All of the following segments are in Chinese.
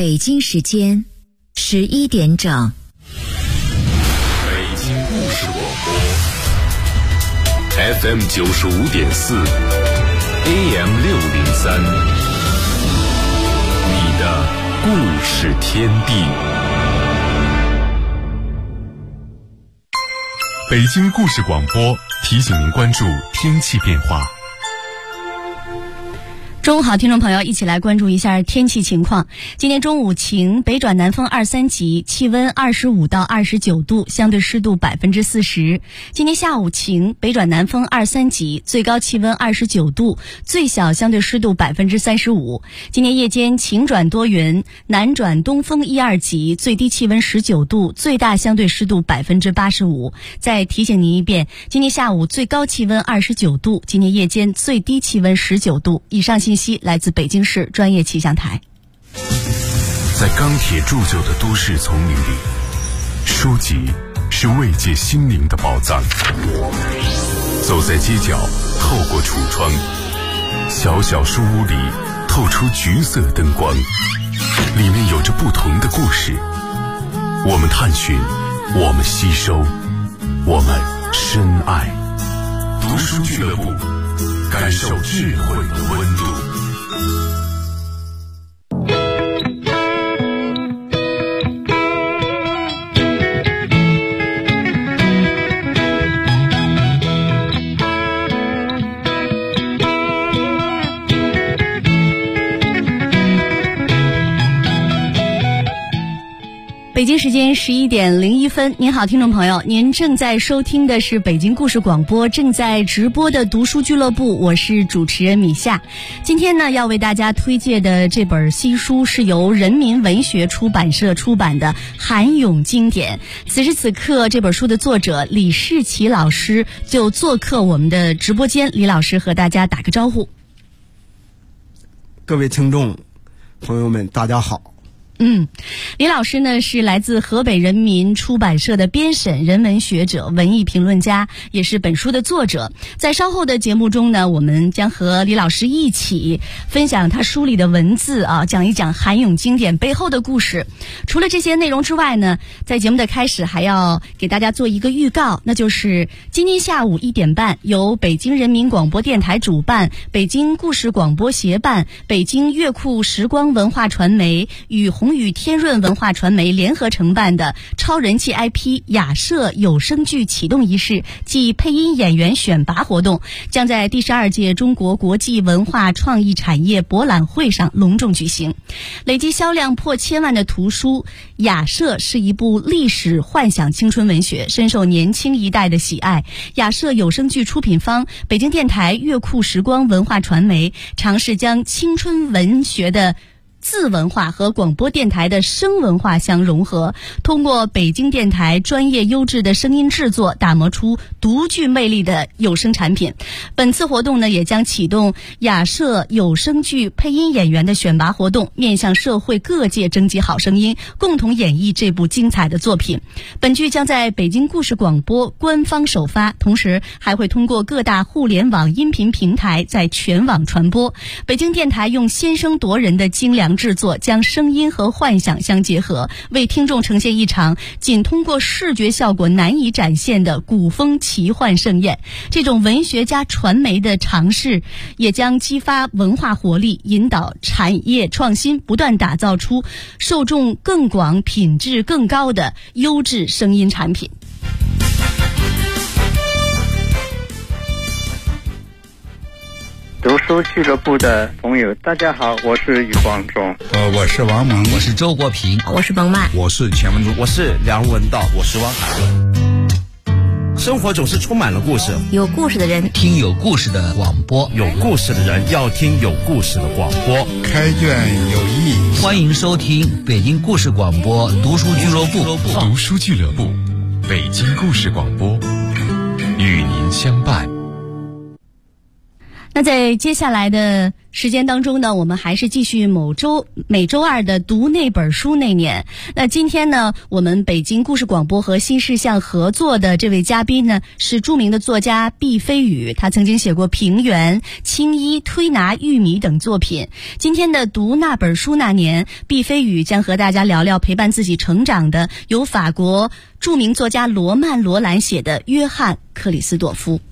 北京时间11点整。 北京故事广播 FM 95.4 AM 603，你的故事天地。北京故事广播提醒您关注天气变化。 中午好，听众朋友，一起来关注一下天气情况。今天中午晴，北转南风2、3级，气温25到29度，相对湿度40%。今天下午晴，北转南风2、3级，最高气温29度，最小相对湿度35%。今天夜间晴转多云，南转东风1、2级，最低气温19度，最大相对湿度85%。再提醒您一遍，今天下午最高气温29度，今天夜间最低气温19度。以上信息来自北京市专业气象台。 在钢铁铸就的都市丛林里，书籍是慰藉心灵的宝藏。走在街角，透过橱窗，小小书屋里透出橘色灯光，里面有着不同的故事。我们探寻，我们吸收，我们深爱。读书俱乐部，感受智慧的温度。 北京时间11点01分，您好，听众朋友，您正在收听的是北京故事广播正在直播的读书俱乐部，我是主持人米夏。今天呢，要为大家推荐的这本新书是由人民文学出版社出版的《韩咏经典》。此时此刻，这本书的作者李世奇老师就做客我们的直播间，李老师和大家打个招呼。 各位听众朋友们，大家好。 李老师呢是来自河北人民出版社的编审、人文学者、文艺评论家，也是本书的作者。在稍后的节目中呢，我们将和李老师一起分享他书里的文字讲一讲韩咏经典背后的故事。除了这些内容之外呢，在节目的开始还要给大家做一个预告，那就是今天下午1点半，由北京人民广播电台主办，北京故事广播协办，北京乐库时光文化传媒与宏宇天润文化传媒联合承办的超人气 IP 雅舍有声剧启动仪式暨配音演员选拔活动，将在第12届中国国际文化创意产业博览会上隆重举行。累计销量破1000万的图书雅舍是一部历史幻想青春文学，深受年轻一代的喜爱。雅舍有声剧出品方北京电台乐库时光文化传媒尝试将青春文学的字文化和广播电台的声文化相融合，通过北京电台专业优质的声音制作，打磨出独具魅力的有声产品。本次活动呢，也将启动雅舍有声剧配音演员的选拔活动，面向社会各界征集好声音，共同演绎这部精彩的作品。本剧将在北京故事广播官方首发，同时还会通过各大互联网音频平台在全网传播。北京电台用先声夺人的精良制作，将声音和幻想相结合，为听众呈现一场仅通过视觉效果难以展现的古风奇幻盛宴。这种文学加传媒的尝试，也将激发文化活力，引导产业创新，不断打造出受众更广、品质更高的优质声音产品。 读书俱乐部的朋友，大家好，我是余光中。 我是王蒙， 我是周国平， 我是冯曼， 我是钱文竹， 我是梁文道，我是汪涵。生活总是充满了故事， 有故事的人听有故事的广播， 有故事的人要听有故事的广播。 开卷有益， 欢迎收听北京故事广播读书俱乐部。 读书俱乐部，北京故事广播，与您相伴。 那在接下来的时间当中呢，我们还是继续每周二的读那本书那年。那今天呢，我们北京故事广播和新事项合作的这位嘉宾呢，是著名的作家毕飞宇，他曾经写过《平原》《青衣》《推拿玉米》等作品。今天的读那本书那年，毕飞宇将和大家聊聊陪伴自己成长的由法国著名作家罗曼·罗兰写的《约翰·克里斯朵夫》。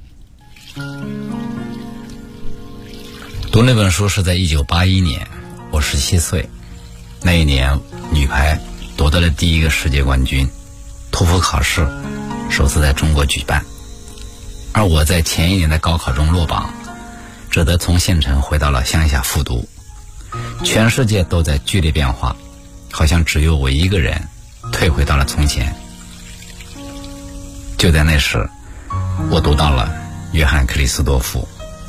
读那本书是在1981年，我17岁。那一年女排夺得了第一个世界冠军，托福考试首次在中国举办。而我在前一年的高考中落榜，只得从县城回到了乡下复读。全世界都在剧烈变化，好像只有我一个人退回到了从前。就在那时，我读到了约翰·克里斯多夫。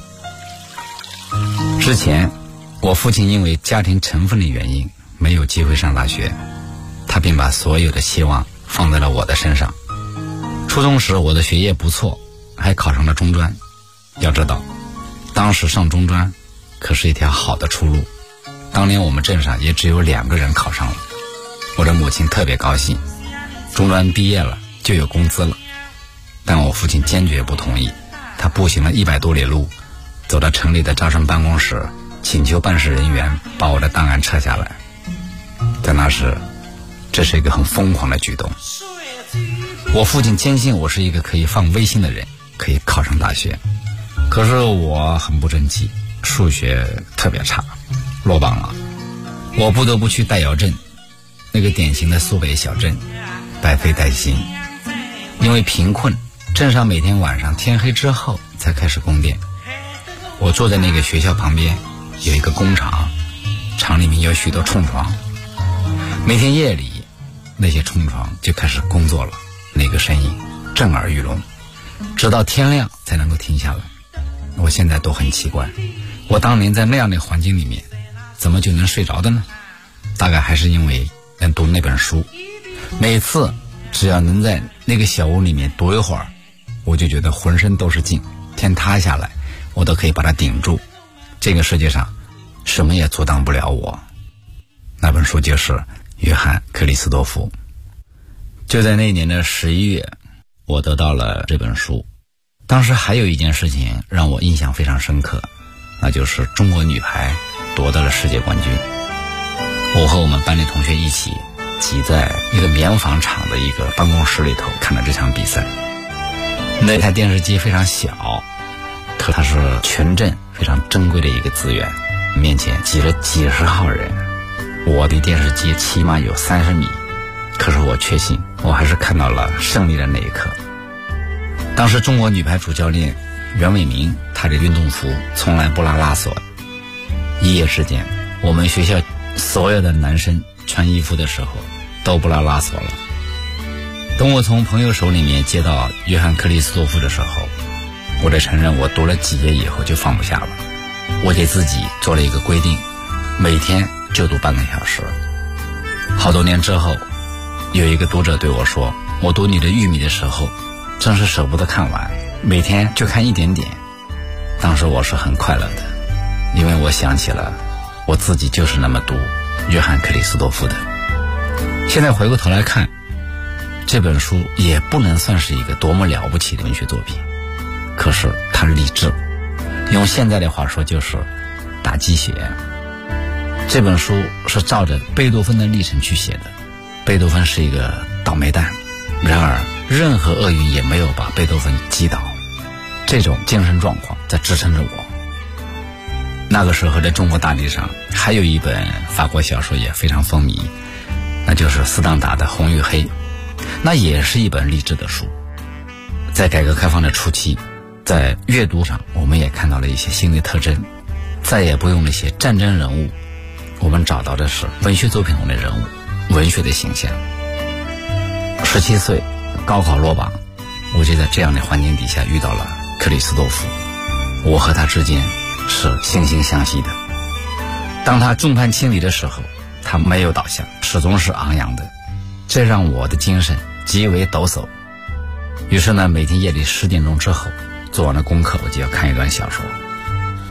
之前我父亲因为家庭成分的原因没有机会上大学，他便把所有的期望放在了我的身上。初中时我的学业不错，还考上了中专。要知道当时上中专可是一条好的出路，当年我们镇上也只有2个人考上了。我的母亲特别高兴，中专毕业了就有工资了。但我父亲坚决不同意，他步行了100多里路，走到城里的招生办公室，请求办事人员把我的档案撤下来。在那时，这是一个很疯狂的举动。我父亲坚信我是一个可以放微心的人，可以考上大学。可是我很不争气，数学特别差，落榜了。我不得不去代窑镇，那个典型的苏北小镇，百废待兴。因为贫困，镇上每天晚上天黑之后才开始供电。我坐在那个学校旁边，有一个工厂，厂里面有许多冲床。每天夜里，那些冲床就开始工作了，那个声音震耳欲聋，直到天亮才能够停下来。我现在都很奇怪，我当年在那样的环境里面，怎么就能睡着的呢？大概还是因为能读那本书。每次只要能在那个小屋里面读一会儿，我就觉得浑身都是劲，天塌下来我都可以把它顶住。这个世界上什么也阻挡不了我。那本书就是约翰·克里斯多夫。就在那年的11月，我得到了这本书。当时还有一件事情让我印象非常深刻，那就是中国女排夺得了世界冠军。我和我们班里同学一起挤在一个棉纺厂的一个办公室里头看了这场比赛。那台电视机非常小，可它是全镇非常珍贵的一个资源，面前挤了几十号人，我离电视机起码有30米。可是我确信我还是看到了胜利的那一刻。当时中国女排主教练袁伟民，他的运动服从来不拉拉锁，一夜之间我们学校所有的男生穿衣服的时候都不拉拉锁了。等我从朋友手里面接到约翰·克里斯多夫的时候，我得承认我读了几页以后就放不下了。我给自己做了一个规定，每天就读半个小时。好多年之后，有一个读者对我说，我读你的《玉米》的时候真是舍不得看完，每天就看一点点。当时我是很快乐的，因为我想起了我自己就是那么读约翰·克里斯多夫的。现在回过头来看，这本书也不能算是一个多么了不起的文学作品，可是它励志，用现在的话说就是打鸡血。这本书是照着贝多芬的历程去写的，贝多芬是一个倒霉蛋，然而任何厄运也没有把贝多芬击倒，这种精神状况在支撑着我。那个时候在中国大地上还有一本法国小说也非常风靡，那就是斯当达的《红与黑》，那也是一本励志的书。在改革开放的初期，在阅读上我们也看到了一些新的特征，再也不用那些战争人物，我们找到的是文学作品中的人物，文学的形象。17岁高考落榜，我就在这样的环境底下遇到了克里斯多夫，我和他之间是惺惺相惜的。当他众叛亲离的时候，他没有倒下，始终是昂扬的，这让我的精神极为抖擞。于是呢，每天夜里10点钟之后做完了功课，我就要看一段小说。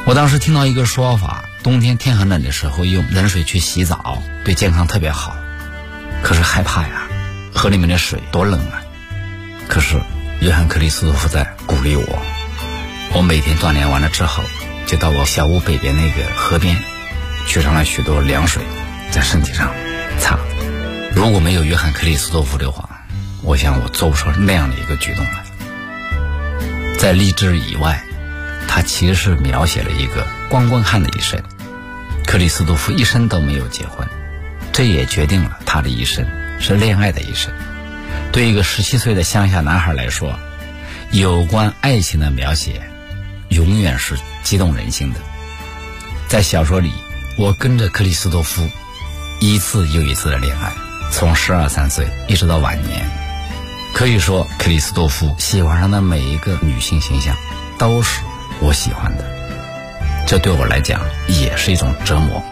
我当时听到一个说法，冬天天很冷的时候用冷水去洗澡对健康特别好，可是害怕呀，河里面的水多冷啊。可是约翰克里斯多夫在鼓励我，我每天锻炼完了之后就到我小屋北边那个河边取上了许多凉水在身体上擦。如果没有约翰克里斯多夫的话，我想我做不出那样的一个举动来。在励志以外，他其实是描写了一个光棍汉的一生。克里斯多夫一生都没有结婚，这也决定了他的一生是恋爱的一生。对一个17岁的乡下男孩来说，有关爱情的描写永远是激动人心的。在小说里，我跟着克里斯多夫一次又一次的恋爱，从12、13岁一直到晚年。可以说克里斯多夫喜欢上的每一个女性形象都是我喜欢的，这对我来讲也是一种折磨。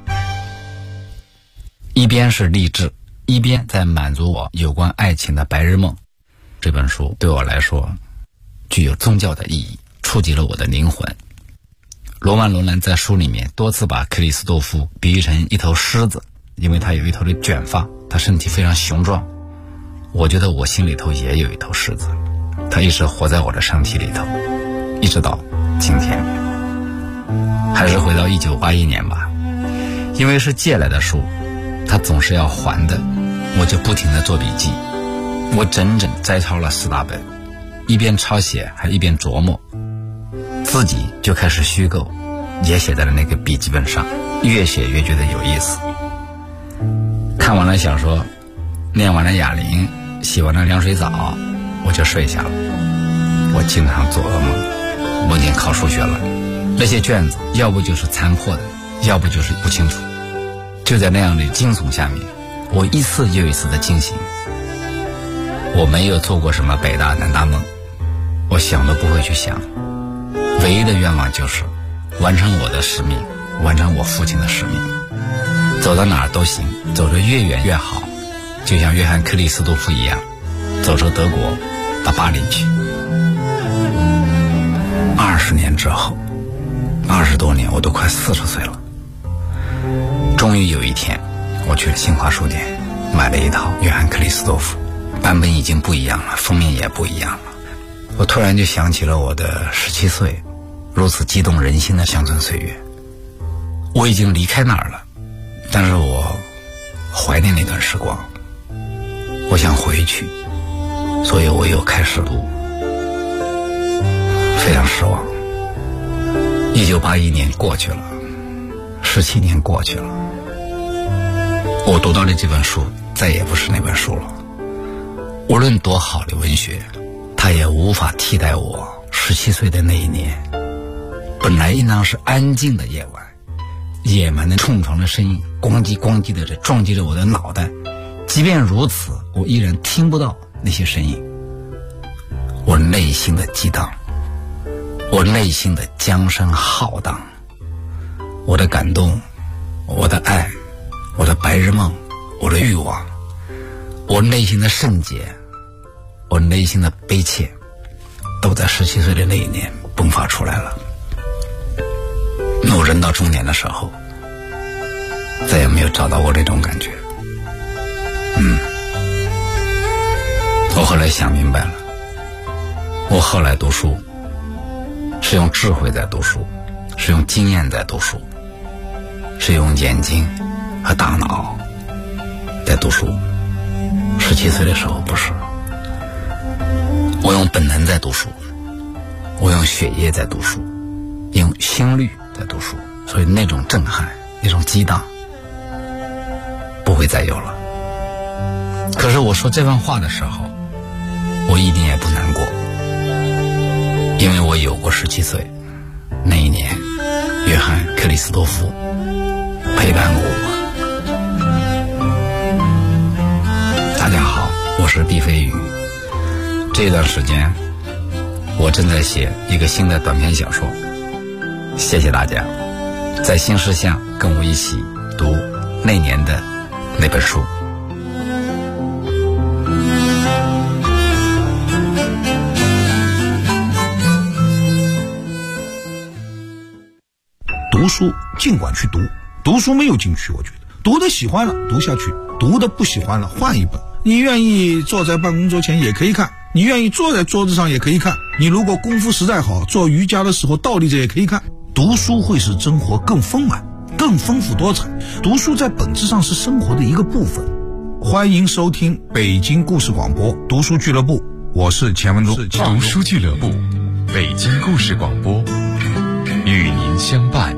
一边是励志，一边在满足我有关爱情的白日梦。这本书对我来说具有宗教的意义，触及了我的灵魂。罗曼·罗兰在书里面多次把克里斯多夫比喻成一头狮子，因为他有一头的卷发，他身体非常雄壮。我觉得我心里头也有一头狮子，他一直活在我的身体里头，一直到今天。还是回到1981年吧，因为是借来的书，他总是要还的，我就不停地做笔记。我整整摘抄了4大本，一边抄写还一边琢磨，自己就开始虚构，也写在了那个笔记本上，越写越觉得有意思。看完了小说，念完了哑铃，洗完了凉水澡，我就睡下了。我经常做噩梦，梦见考数学了，那些卷子要不就是残破的，要不就是不清楚。就在那样的惊悚下面，我一次又一次的惊醒。我没有做过什么北大南大梦，我想都不会去想，唯一的愿望就是完成我的使命，完成我父亲的使命。走到哪儿都行，走得越远越好，就像约翰克里斯多夫一样，走出德国到巴黎去。20年之后，20多年，我都快40岁了。终于有一天，我去了新华书店，买了一套约翰克里斯多夫，版本已经不一样了，封面也不一样了。我突然就想起了我的17岁，如此激动人心的乡村岁月。我已经离开那儿了，但是我怀念那段时光，我想回去，所以我又开始读。非常失望。1981年过去了，17年过去了，我读到的这本书再也不是那本书了。无论多好的文学，它也无法替代我17岁的那一年。本来应当是安静的夜晚，野蛮的冲床的声音咣叽咣叽的撞击着我的脑袋，即便如此，我依然听不到那些声音。我内心的激荡，我内心的江声浩荡，我的感动，我的爱，我的白日梦，我的欲望，我内心的圣洁，我内心的悲切，都在17岁的那一年迸发出来了。我人到中年的时候，再也没有找到过那种感觉。我后来想明白了，我后来读书是用智慧在读书，是用经验在读书，是用眼睛和大脑在读书。17岁的时候不是，我用本能在读书，我用血液在读书，用心率在读书，所以那种震撼，那种激荡不会再有了。可是我说这番话的时候，我一点也不难过，因为我有过17岁那一年，约翰克里斯多夫陪伴过我。大家好，我是毕飞宇。这段时间我正在写一个新的短篇小说，谢谢大家在新世相跟我一起读那年的那本书。 书尽管去读，读书没有禁区，我觉得读的喜欢了读下去，读的不喜欢了换一本。你愿意坐在办公桌前也可以看，你愿意坐在桌子上也可以看，你如果功夫实在好，做瑜伽的时候倒立着也可以看。读书会使生活更丰满更丰富多彩，读书在本质上是生活的一个部分。欢迎收听北京故事广播读书俱乐部，我是钱文忠。 读书俱乐部，北京故事广播，与您相伴。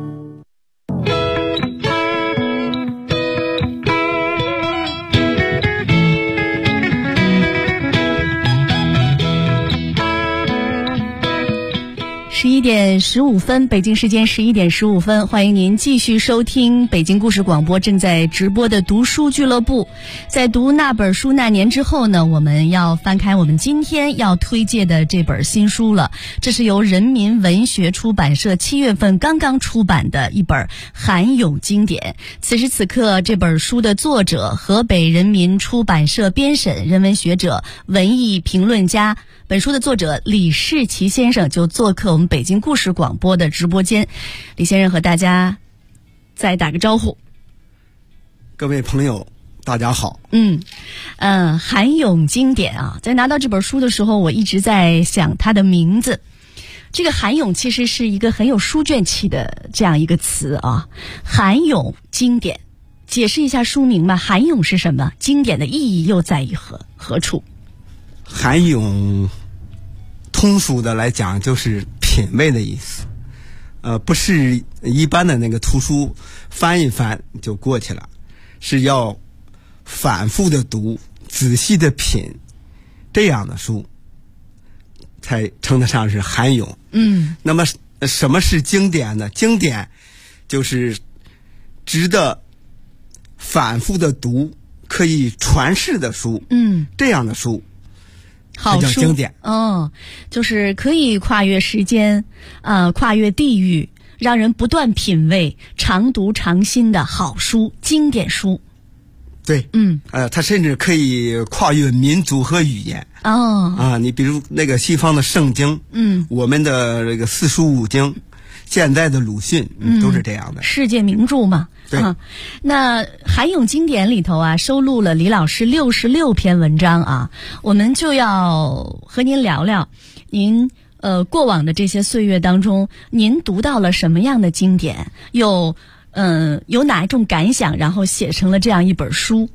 11点15分，北京时间11点15分，欢迎您继续收听北京故事广播正在直播的读书俱乐部。在读那本书那年之后呢，我们要翻开我们今天要推荐的这本新书了。这是由人民文学出版社7月份刚刚出版的一本韩咏经典。此时此刻，这本书的作者，河北人民出版社编审、人文学者、文艺评论家，本书的作者李世奇先生就做客我们北京故事广播的直播间。李先生和大家再打个招呼。 各位朋友大家好。 韩咏经典啊，在拿到这本书的时候，我一直在想它的名字。这个韩咏其实是一个很有书卷气的这样一个词啊。韩咏经典，解释一下书名吧。韩咏是什么？经典的意义又在于何处？ 韩咏通俗的来讲就是品味的意思，不是一般的那个图书翻一翻就过去了，是要反复的读，仔细的品，这样的书才称得上是韩咏。那么什么是经典呢？经典就是值得反复的读，可以传世的书。这样的书好书， 经典。 就是可以跨越时间，跨越地域，让人不断品味，常读常新的好书，经典书。 对，它甚至可以跨越民族和语言。你比如那个西方的圣经，我们的这个四书五经，现在的鲁迅，都是这样的世界名著嘛。 对， 那韩咏经典里头啊，收录了李老师66篇文章啊，我们就要和您聊聊您过往的这些岁月当中，您读到了什么样的经典，有哪一种感想，然后写成了这样一本书。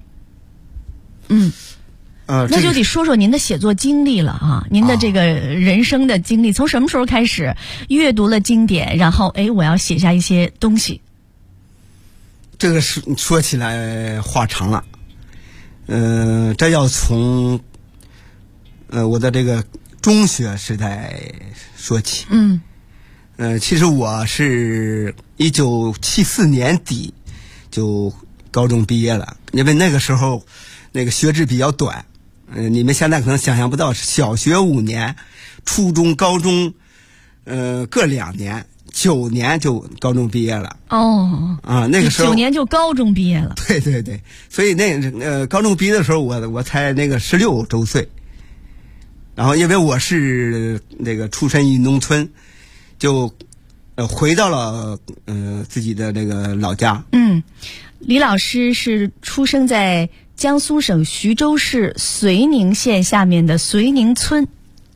那就得说说您的写作经历了啊，您的这个人生的经历，从什么时候开始阅读了经典，然后我要写下一些东西。 这个说起来话长了，这要从我的这个中学时代说起。其实我是1974年底就高中毕业了，因为那个时候那个学制比较短，你们现在可能想象不到，小学5年，初中、高中，各2年，9年就高中毕业了。那个时候 9年就高中毕业了。 对对对，所以高中毕业的时候，我才那个16周岁。然后因为我是那个出身于农村，就回到了自己的那个老家。 李老师是出生在江苏省徐州市绥宁县下面的绥宁村。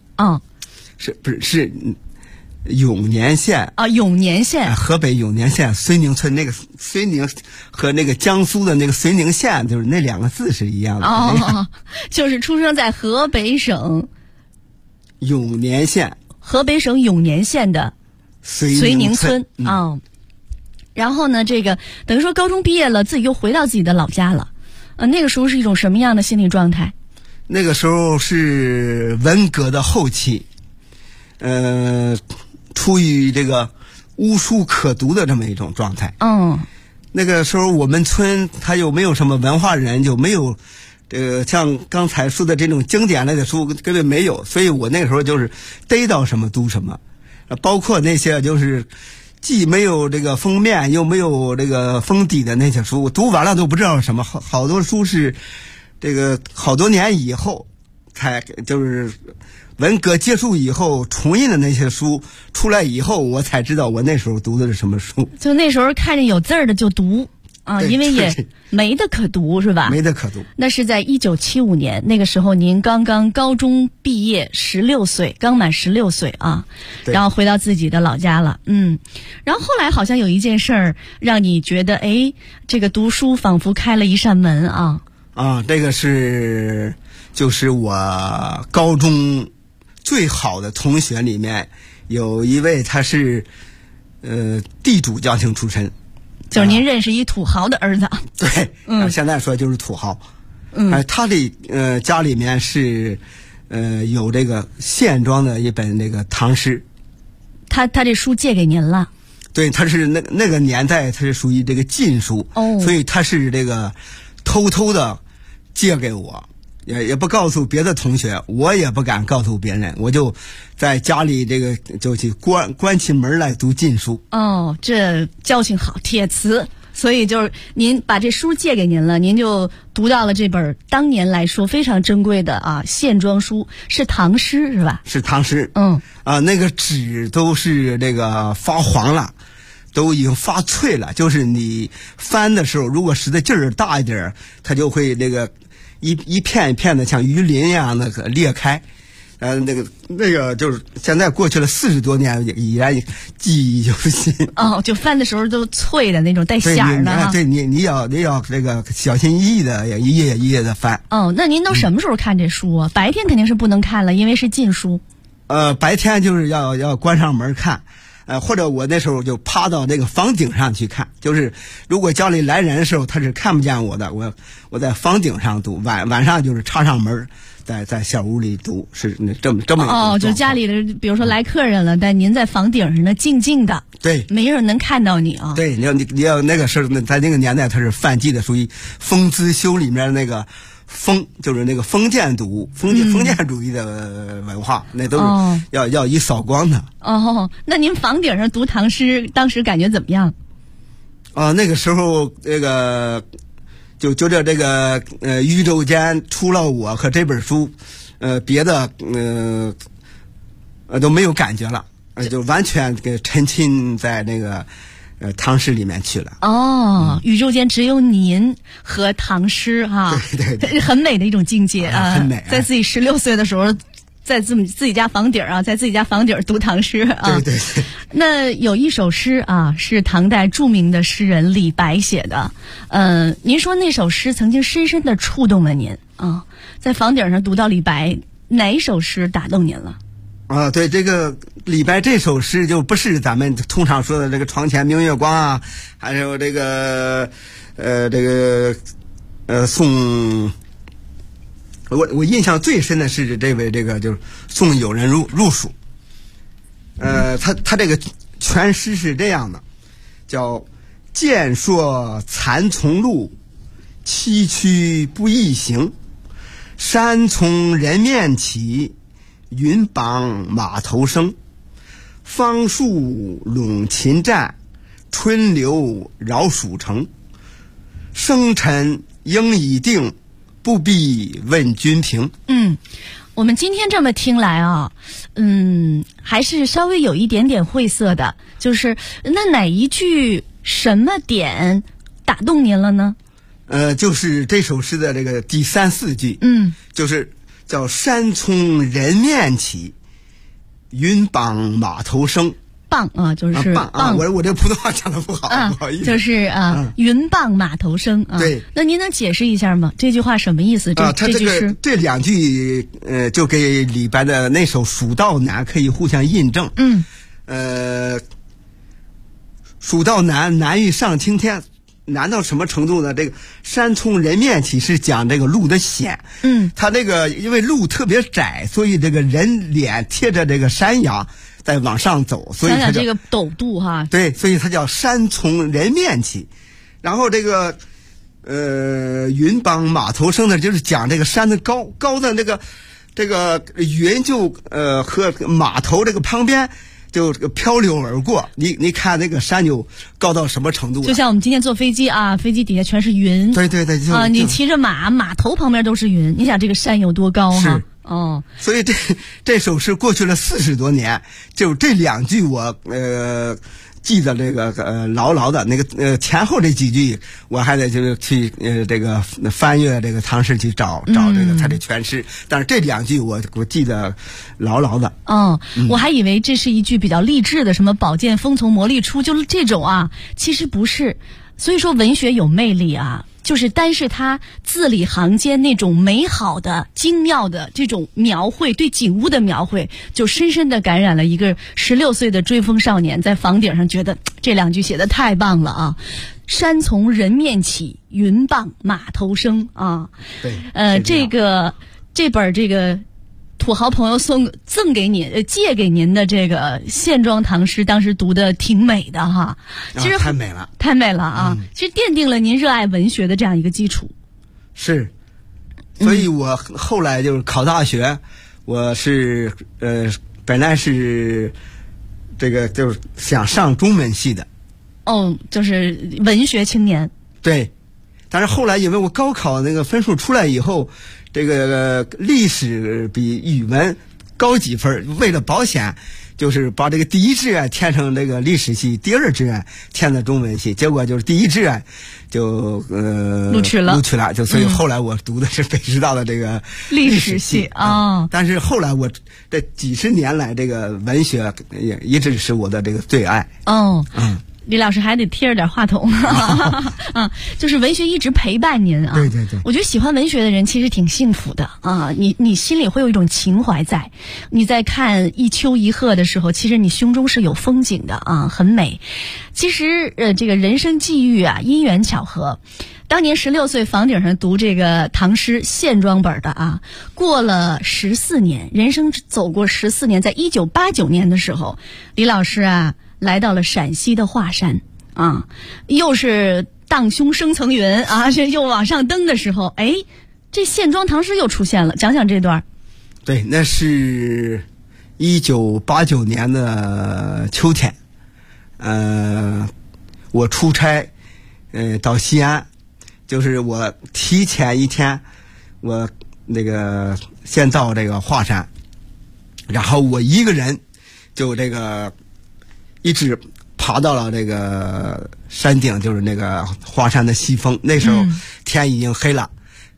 是永年县啊，永年县， 河北永年县绥宁村。那个绥宁和那个江苏的那个绥宁县，就是那2个字是一样的。 就是出生在河北省永年县， 河北省永年县的绥宁村。然后呢，这个等于说高中毕业了，自己又回到自己的老家了。那个时候是一种什么样的心理状态？ 那个时候是文革的后期，出于这个无书可读的这么一种状态。那个时候我们村它又没有什么文化人，就没有像刚才说的这种经典类的书根本没有，所以我那个时候就是逮到什么读什么，包括那些就是既没有这个封面又没有这个封底的那些书，读完了都不知道什么。好多书是这个好多年以后才就是文革结束以后重印的那些书出来以后，我才知道我那时候读的是什么书。 就那时候看见有字儿的就读啊，因为也没得可读是吧？ 没得可读。 那是在1975年，那个时候您刚刚高中毕业，16岁，刚满16岁啊，然后回到自己的老家了，然后后来好像有一件事儿让你觉得，哎，这个读书仿佛开了一扇门啊。 这个就是我高中最好的同学里面有一位，他是地主家庭出身。 就是您认识一土豪的儿子。 对，现在说就是土豪。他的家里面是有这个线装的一本那个唐诗。 他这书借给您了？ 对，他是那个年代，他是属于这个禁书，所以他是这个偷偷的借给我，也不告诉别的同学，我也不敢告诉别人，我就在家里这个就去关起门来读禁书。 这交情好，铁磁。所以就是您把这书借给您了，您就读到了这本当年来说非常珍贵的线装书，是唐诗是吧？是唐诗。那个纸都是这个发黄了，都已经发脆了，就是你翻的时候，如果使的劲儿大一点，它就会那个一片一片的像鱼鳞一样的裂开。那个就是现在过去了40多年，依然记忆犹新。 就翻的时候都脆的那种带响儿的。 对，你要这个小心翼翼的一页一页的翻。 那您都什么时候看这书啊？白天肯定是不能看了，因为是禁书。 白天就是要关上门看。或者我那时候就趴到那个房顶上去看，就是如果家里来人的时候，他是看不见我的，我在房顶上读，晚上就是插上门，在小屋里读，是这么就家里的比如说来客人了，但您在房顶上呢，静静的， 对， 没人能看到你啊。 对，你要那个时候，在那个年代，它是范季的，属于封资修里面那个。就是那个封建主义的文化，那都是要一扫光的。 那您房顶上读唐诗，当时感觉怎么样？ 那个时候这个就这个宇宙间除了我和这本书，别的都没有感觉了，就完全给沉浸在那个唐诗里面去了。 宇宙间只有您和唐诗哈， 对， 很美的一种境界啊， 很美。 在自己16岁的时候，在自己家房顶在自己家房顶读唐诗啊。 对。 那有一首诗啊，是唐代著名的诗人李白写的。您说那首诗曾经深深的触动了您啊，在房顶上读到李白，哪一首诗打动您了？ 对，这个李白这首诗就不是咱们通常说的这个床前明月光啊，还有这个送。我印象最深的是这位这个就是送友人入蜀。他这个全诗是这样的，叫剑朔残丛路，崎岖不易行，山从人面起，云绑马头生，芳树陇秦战，春流扰蜀城。生辰应已定，不必问君评。 我们今天这么听来啊，还是稍微有一点点晦涩的，就是那哪一句什么点打动您了呢？ 就是这首诗的这个第3、4句，就是叫山从人面起，云绑马头生。 棒啊，就是棒啊！我这普通话讲的不好，不好意思。 就是云绑马头生啊。 对， 那您能解释一下吗？这句话什么意思？ 他这个这2句就给李白的那首《蜀道难》可以互相印证。蜀道难，难于上青天。难到什么程度呢？这个山从人面起是讲这个路的险。它这个因为路特别窄，所以这个人脸贴着这个山崖在往上走，所以它这个陡度哈。 对，所以它叫山从人面起。然后这个云绑马头生的，就是讲这个山的高的这个云就和马头这个旁边就漂流而过，你看那个山就高到什么程度？ 就像我们今天坐飞机啊，飞机底下全是云。 对， 你骑着马头旁边都是云，你想这个山有多高哈？ 是哦， 所以这首诗过去了40多年，就这2句我记得这个牢牢的。那个前后这几句我还得就是去这个翻阅这个唐诗去找这个他的全诗，但是这2句我记得牢牢的。 哦，我还以为这是一句比较励志的，什么宝剑锋从磨砺出，就是这种啊，其实不是。所以说文学有魅力啊，就是单是他字里行间那种美好的精妙的这种描绘，对景物的描绘，就深深地感染了一个16岁的追风少年，在房顶上觉得这2句写得太棒了啊。山从人面起，云傍马头生啊。 对， 这本这个土豪朋友赠给你借给您的这个线装唐诗，当时读的挺美的哈。其实太美了， 太美了啊！其实奠定了您热爱文学的这样一个基础。 是，所以我后来就是考大学，我是本来是这个就是想上中文系的。 哦，就是文学青年。 对，但是后来因为我高考那个分数出来以后，这个历史比语文高几分，为了保险，就是把这个第1志愿填成这个历史系，第2志愿填的中文系，结果就是第1志愿就录取了，就所以后来我读的是北师大的这个历史系啊。 但是后来我这几十年来，这个文学也一直是我的这个最爱。 哦，李老师还得贴着点话筒就是文学一直陪伴您啊。 对对对， 我觉得喜欢文学的人其实挺幸福的啊。你心里会有一种情怀在，你在看一丘一壑的时候，其实你胸中是有风景的啊，很美。其实这个人生际遇啊，因缘巧合。当年16岁房顶上读这个唐诗线装本的啊，过了14年，人生走过14年，在1989年的时候，李老师啊来到了陕西的华山啊，又是荡胸生层云啊，这又往上登的时候，哎，这线装唐诗又出现了，讲讲这段。 对，那是1989年的秋天，我出差，到西安，就是我提前1天，我那个先到这个华山，然后我一个人就这个一直爬到了这个山顶，就是那个华山的西峰。那时候天已经黑了，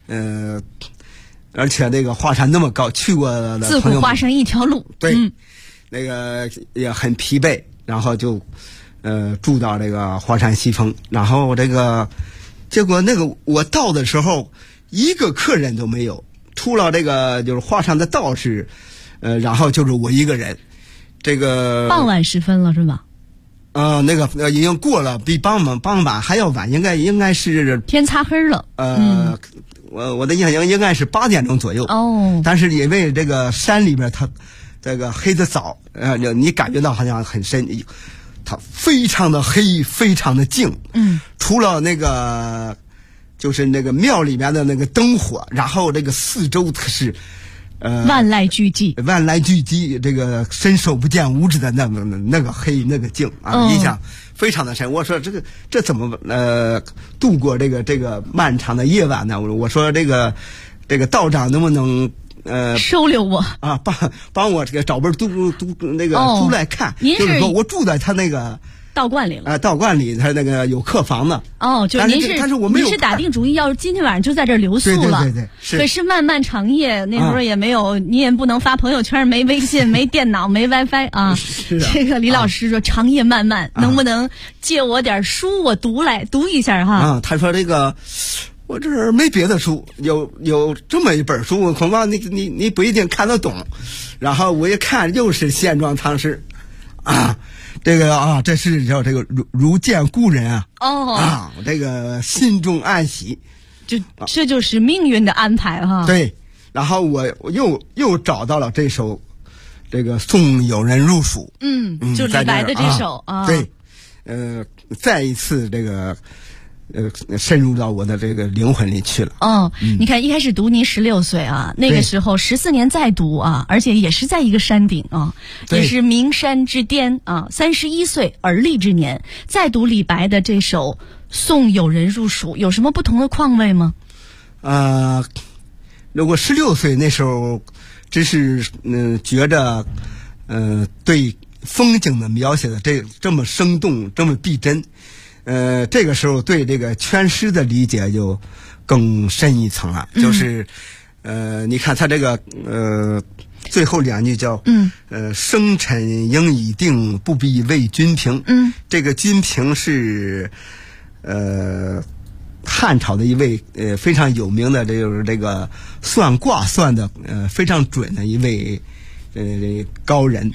而且那个华山那么高，去过的自古华山一条路， 对，那个也很疲惫，然后就住到这个华山西峰，然后这个结果那个我到的时候一个客人都没有，除了这个就是华山的道士，然后就是我一个人。这个傍晚时分了是吧？ 那个已经过了，比傍晚还要晚，应该是天擦黑了。 我的印象应该是8点钟左右。 哦， 但是因为这个山里边它这个黑的早，你感觉到好像很深，它非常的黑，非常的静。除了那个就是那个庙里面的那个灯火，然后这个四周它是。 万籁俱寂， 这个伸手不见五指的那个黑那个静啊，印象非常的深。我说这怎么度过这个漫长的夜晚呢？我说这个道长能不能收留我啊，帮我这个找本读那个书来看。就是说我住在他那个道观里了。 道观里他那个有客房呢。 哦，就您是， 但是我没有， 您是打定主意要今天晚上就在这儿留宿了。 对，是。 可是漫漫长夜，那时候也没有，你也不能发朋友圈，没微信，没电脑，没 WiFi 啊。 是这个李老师说长夜漫漫，能不能借我点书，我读一下哈？ 他说这个。我这儿没别的书，有这么一本书，恐怕你不一定看得懂。然后我一看，又是线装唐诗，这个这是叫这个如见故人啊。这个心中暗喜， 这就是命运的安排哈。 对，然后我又找到了这首这个送友人入蜀， 就李白的这首啊。 对，再一次这个。深入到我的这个灵魂里去了。 你看一开始读您16岁啊，那个时候14年再读啊，而且也是在一个山顶啊，也是名山之巅啊。31岁而立之年，再读李白的这首《送友人入蜀》，有什么不同的况味吗？ 如果16岁那时候， 只是觉着对风景的描写的这么生动，这么逼真，这个时候对这个全诗的理解就更深一层了，就是你看他这个最后2句叫生辰应已定，不必为君评。这个君评是汉朝的一位非常有名的，就是这个算卦算的非常准的一位高人。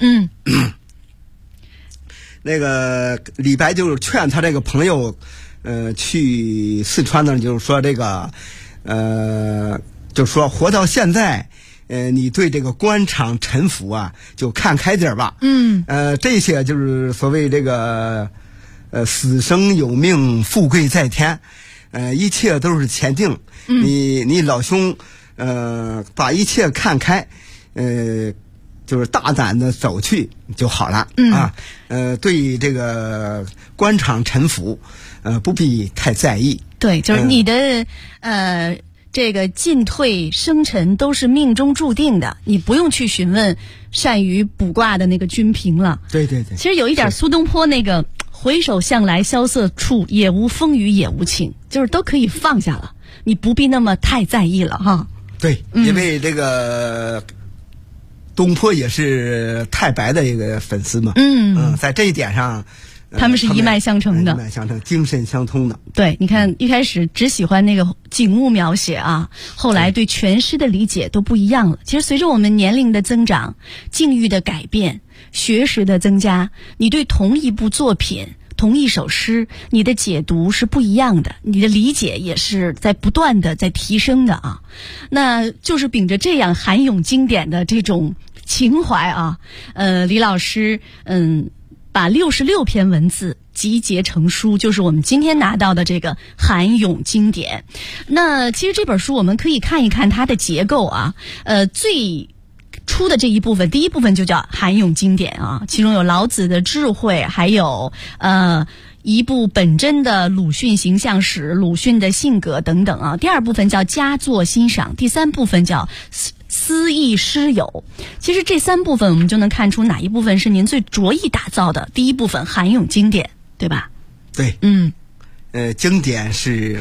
那个李白就是劝他这个朋友去四川呢，就是说这个就说活到现在你对这个官场臣服啊就看开点吧。这些就是所谓这个死生有命，富贵在天，一切都是前定。你老兄把一切看开，就是大胆的走去就好了。对这个官场臣服不必太在意。 对，就是你的这个进退生辰都是命中注定的，你不用去询问善于卜卦的那个君评了。 对对对， 其实有一点苏东坡那个回首向来萧瑟处，也无风雨也无晴，就是都可以放下了，你不必那么太在意了哈。 对，因为这个东坡也是太白的一个粉丝嘛。在这一点上他们是一脉相承的， 一脉相承，精神相通的。 对，你看一开始只喜欢那个景物描写啊，后来对全诗的理解都不一样了。其实随着我们年龄的增长，境遇的改变，学识的增加，你对同一部作品，同一首诗，你的解读是不一样的，你的理解也是在不断的在提升的啊。那就是秉着这样涵咏经典的这种情怀啊，李老师把66篇文字集结成书，就是我们今天拿到的这个涵咏经典。那其实这本书我们可以看一看它的结构啊，最初的这一部分，第一部分就叫涵咏经典啊，其中有老子的智慧，还有一部本真的鲁迅形象史、鲁迅的性格等等啊。第二部分叫佳作欣赏，第三部分叫诗意诗友。其实这3部分我们就能看出哪一部分是您最着意打造的。第一部分涵咏经典，对吧？ 对，经典是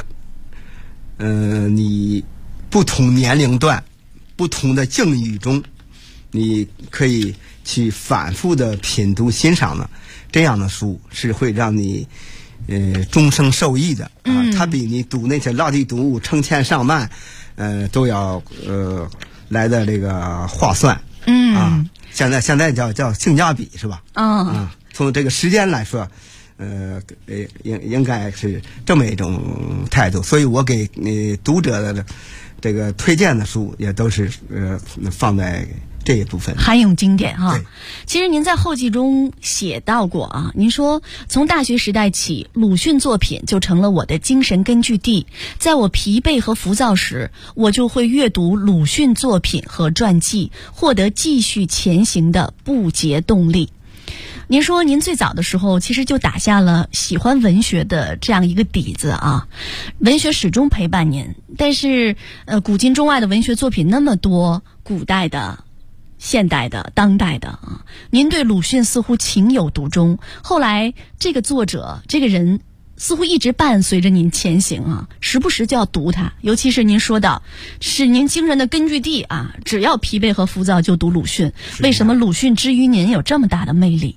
你不同年龄段、不同的境遇中，你可以去反复的品读欣赏的，这样的书是会让你终生受益的啊。它比你读那些落地读物成千上万都要来的这个划算。现在叫性价比是吧？从这个时间来说，应该是这么一种态度。所以我给读者的这个推荐的书也都是放在这一部分涵咏经典哈。 对， 其实您在后记中写到过啊，您说从大学时代起，鲁迅作品就成了我的精神根据地，在我疲惫和浮躁时，我就会阅读鲁迅作品和传记，获得继续前行的不竭动力。您说您最早的时候其实就打下了喜欢文学的这样一个底子啊，文学始终陪伴您。但是古今中外的文学作品那么多，古代的、现代的、当代的啊，您对鲁迅似乎情有独钟。后来这个作者这个人似乎一直伴随着您前行啊，时不时就要读他。尤其是您说到是您精神的根据地啊，只要疲惫和浮躁就读鲁迅。为什么鲁迅之于您有这么大的魅力？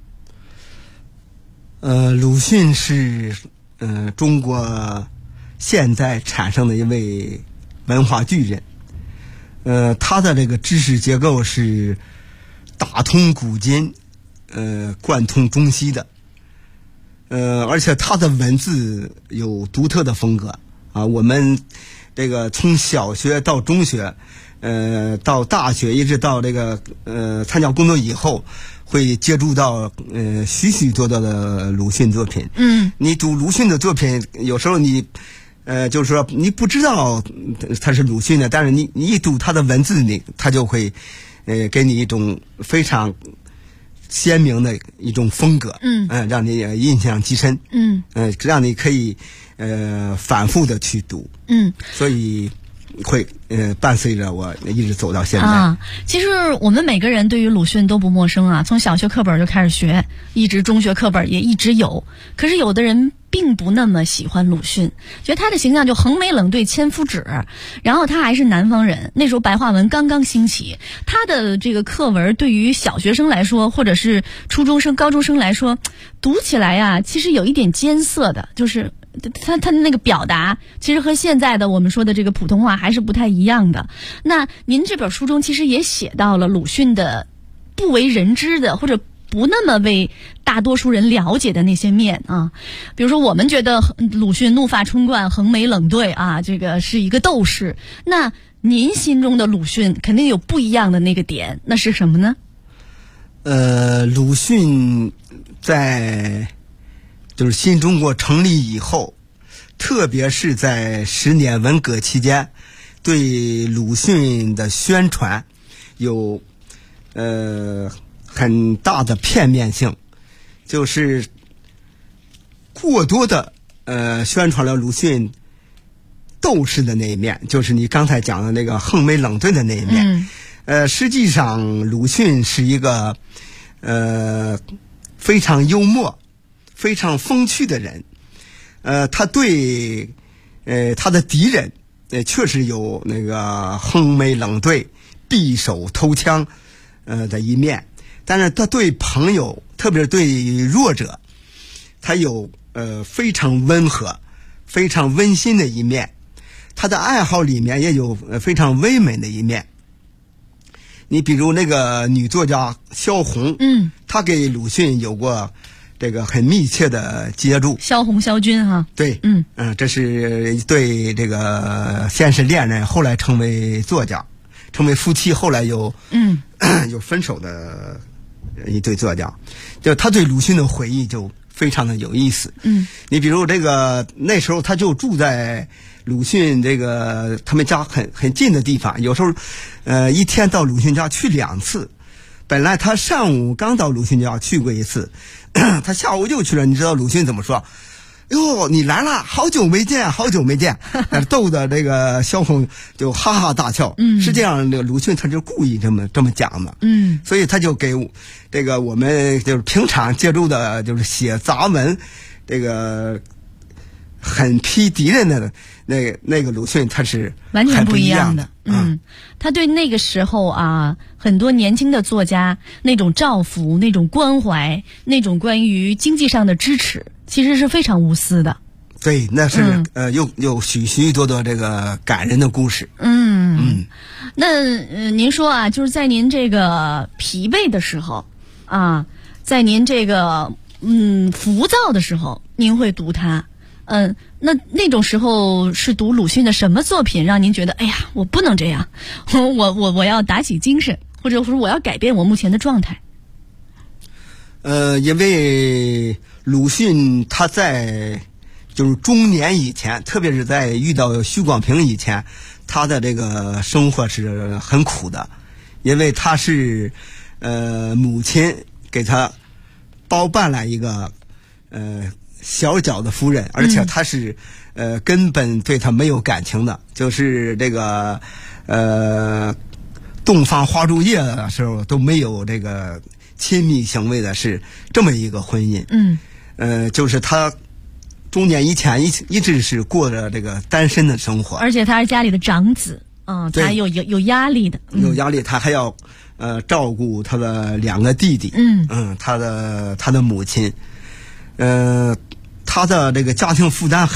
鲁迅是中国现在产生的一位文化巨人。他的这个知识结构是打通古今，贯通中西的。而且他的文字有独特的风格啊。我们这个从小学到中学，到大学，一直到这个参加工作以后，会接触到许许多多的鲁迅作品。你读鲁迅的作品，有时候你就是说你不知道他是鲁迅的，但是你一读他的文字，他就会给你一种非常鲜明的一种风格。让你印象极深。让你可以反复的去读。所以会伴随着我一直走到现在。 啊，其实我们每个人对于鲁迅都不陌生啊，从小学课本就开始学，一直中学课本也一直有。可是有的人并不那么喜欢鲁迅，觉得他的形象就横眉冷对千夫指，然后他还是南方人，那时候白话文刚刚兴起，他的这个课文对于小学生来说，或者是初中生、高中生来说，读起来啊，其实有一点艰涩的，就是他的那个表达，其实和现在的我们说的这个普通话还是不太一样的。那您这本书中其实也写到了鲁迅的不为人知的，或者不那么为大多数人了解的那些面啊，比如说我们觉得鲁迅怒发冲冠、横眉冷对啊，这个是一个斗士。那您心中的鲁迅肯定有不一样的那个点，那是什么呢？ 鲁迅在就是新中国成立以后，特别是在10年文革期间，对鲁迅的宣传有很大的片面性，就是过多的宣传了鲁迅斗士的那一面，就是你刚才讲的那个横眉冷对的那一面。实际上鲁迅是一个非常幽默、非常风趣的人。他对他的敌人确实有那个横眉冷对、匕首偷枪的一面，但是他对朋友，特别是对弱者，他有非常温和、非常温馨的一面。他的爱好里面也有非常唯美的一面。你比如那个女作家萧红，她给鲁迅有过这个很密切的接触。 萧红、萧军哈， 对，这是对这个先是恋人，后来成为作家，成为夫妻，后来有分手的一对作家。就他对鲁迅的回忆就非常的有意思。你比如这个那时候他就住在鲁迅这个他们家很近的地方，有时候一天到鲁迅家去2次。本来他上午刚到鲁迅家去过一次，他下午又去了。你知道鲁迅怎么说？哟，你来了，好久没见，好久没见，逗得这个萧红就哈哈大笑。实际上这个鲁迅他就故意这么讲的。所以他就给这个我们就是平常接触的，就是写杂文，这个很批敌人的那个鲁迅，他是完全不一样的。 他对那个时候啊，很多年轻的作家那种照拂、那种关怀、那种关于经济上的支持，其实是非常无私的。 对，那是有许许多多这个感人的故事。 那您说啊，就是在您这个疲惫的时候啊，在您这个浮躁的时候，您会读它。那种时候是读鲁迅的什么作品让您觉得哎呀，我不能这样，我要打起精神，或者说我要改变我目前的状态？ 因为鲁迅他在就是中年以前，特别是在遇到许广平以前，他的这个生活是很苦的，因为他是母亲给他包办了一个小脚的夫人，而且他是根本对他没有感情的，就是这个洞房花烛夜的时候都没有这个亲密行为的，是这么一个婚姻。就是他中年以前一直是过着这个单身的生活， 而且他是家里的长子，他有压力的， 有压力，他还要照顾他的2个弟弟，他的母亲，他的这个家庭负担